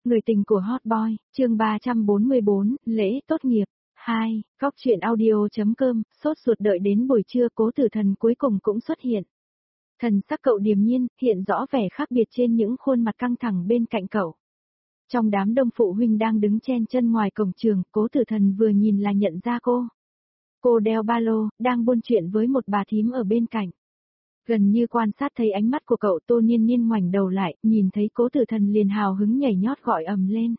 Người tình của Hot Boy, chương 344, lễ tốt nghiệp. 2, Góc truyện audio.com, sốt ruột đợi đến buổi trưa Cố Tử Thần cuối cùng cũng xuất hiện. Thần sắc cậu điềm nhiên, hiện rõ vẻ khác biệt trên những khuôn mặt căng thẳng bên cạnh cậu. Trong đám đông phụ huynh đang đứng chen chân ngoài cổng trường, Cố Tử Thần vừa nhìn là nhận ra cô. Cô đeo ba lô, đang buôn chuyện với một bà thím ở bên cạnh. Gần như quan sát thấy ánh mắt của cậu, Tô Niên Niên ngoảnh đầu lại, nhìn thấy Cố Tử Thần liền hào hứng nhảy nhót gọi ầm lên.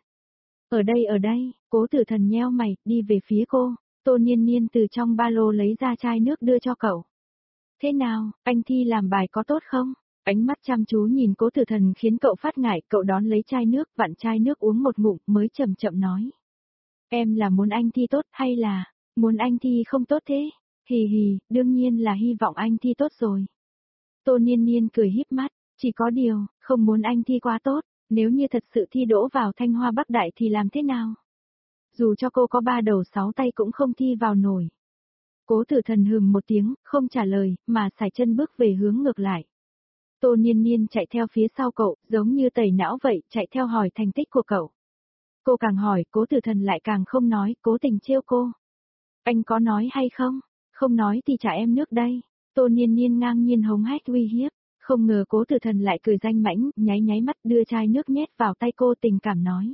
Ở đây, Cố Tử Thần nheo mày, đi về phía cô. Tô Niên Niên từ trong ba lô lấy ra chai nước đưa cho cậu. Thế nào, anh thi làm bài có tốt không? Ánh mắt chăm chú nhìn Cố Tử Thần khiến cậu phát ngại, cậu đón lấy chai nước, vặn chai nước uống một ngụm mới chậm chậm nói. Em là muốn anh thi tốt hay là muốn anh thi không tốt thế? Hì hì, đương nhiên là hy vọng anh thi tốt rồi. Tô Niên Niên cười híp mắt, chỉ có điều, không muốn anh thi quá tốt, nếu như thật sự thi đỗ vào Thanh Hoa Bắc Đại thì làm thế nào? Dù cho cô có 3 đầu 6 tay cũng không thi vào nổi. Cố Tử Thần hừm một tiếng, không trả lời, mà sải chân bước về hướng ngược lại. Tô Niên Niên chạy theo phía sau cậu, giống như tẩy não vậy, chạy theo hỏi thành tích của cậu. Cô càng hỏi, Cố Tử Thần lại càng không nói, cố tình trêu cô. Anh có nói hay không? Không nói thì trả em nước đây. Tô Niên Niên ngang nhiên hống hét uy hiếp, không ngờ Cố Tử Thần lại cười danh mãnh, nháy mắt đưa chai nước nhét vào tay cô, tình cảm nói.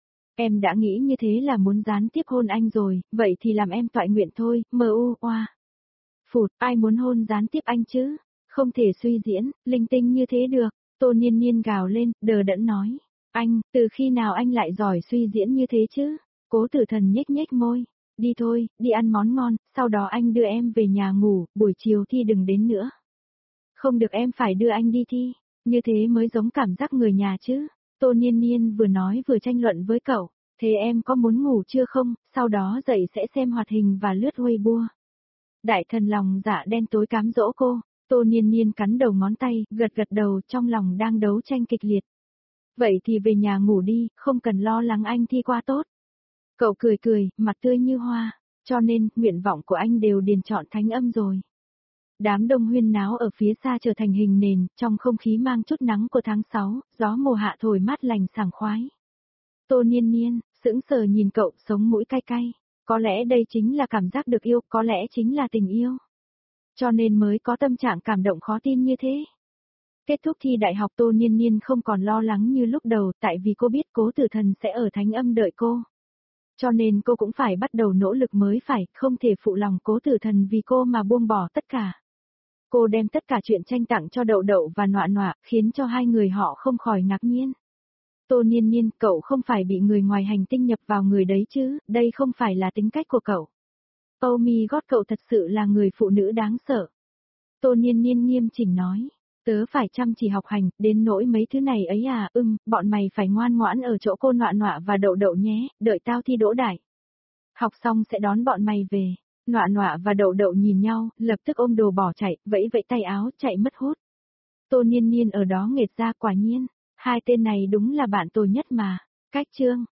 Em đã nghĩ như thế là muốn gián tiếp hôn anh rồi, vậy thì làm em toại nguyện thôi, oa. Phụt, ai muốn hôn gián tiếp anh chứ? Không thể suy diễn, linh tinh như thế được. Tô Niên Niên gào lên, đờ đẫn nói. Anh, từ khi nào anh lại giỏi suy diễn như thế chứ? Cố Tử Thần nhếch môi. Đi thôi, đi ăn món ngon, sau đó anh đưa em về nhà ngủ, buổi chiều thi đừng đến nữa. Không được, em phải đưa anh đi thi, như thế mới giống cảm giác người nhà chứ. Tô Niên Niên vừa nói vừa tranh luận với cậu, thế em có muốn ngủ chưa không, sau đó dậy sẽ xem hoạt hình và lướt Weibo. Đại thần lòng dạ đen tối cám dỗ cô, Tô Niên Niên cắn đầu ngón tay, gật đầu, trong lòng đang đấu tranh kịch liệt. Vậy thì về nhà ngủ đi, không cần lo lắng anh thi qua tốt. Cậu cười, mặt tươi như hoa, cho nên, nguyện vọng của anh đều điền chọn thánh âm rồi. Đám đông huyên náo ở phía xa trở thành hình nền, trong không khí mang chút nắng của tháng 6, gió mùa hạ thổi mát lành sảng khoái. Tô Niên Niên, sững sờ nhìn cậu, sống mũi cay cay. Có lẽ đây chính là cảm giác được yêu, có lẽ chính là tình yêu. Cho nên mới có tâm trạng cảm động khó tin như thế. Kết thúc thi đại học, Tô Niên Niên không còn lo lắng như lúc đầu, tại vì cô biết Cố Tử Thần sẽ ở thánh âm đợi cô. Cho nên cô cũng phải bắt đầu nỗ lực mới phải, không thể phụ lòng Cố Tử Thần vì cô mà buông bỏ tất cả. Cô đem tất cả chuyện tranh tặng cho Đậu Đậu và Nọa Nọa, khiến cho hai người họ không khỏi ngạc nhiên. Tô Niên Niên, cậu không phải bị người ngoài hành tinh nhập vào người đấy chứ, đây không phải là tính cách của cậu. Oh my god, cậu thật sự là người phụ nữ đáng sợ. Tô Niên Niên nghiêm chỉnh nói, tớ phải chăm chỉ học hành, đến nỗi mấy thứ này ấy à, bọn mày phải ngoan ngoãn ở chỗ cô Nọa Nọa và Đậu Đậu nhé, đợi tao thi đỗ đại. Học xong sẽ đón bọn mày về. Nọa Nọa và Đậu Đậu nhìn nhau, lập tức ôm đồ bỏ chạy, vẫy tay áo, chạy mất hút. Tô Niên Niên ở đó nghệt ra, quả nhiên, hai tên này đúng là bạn tồi nhất mà. Cách chương.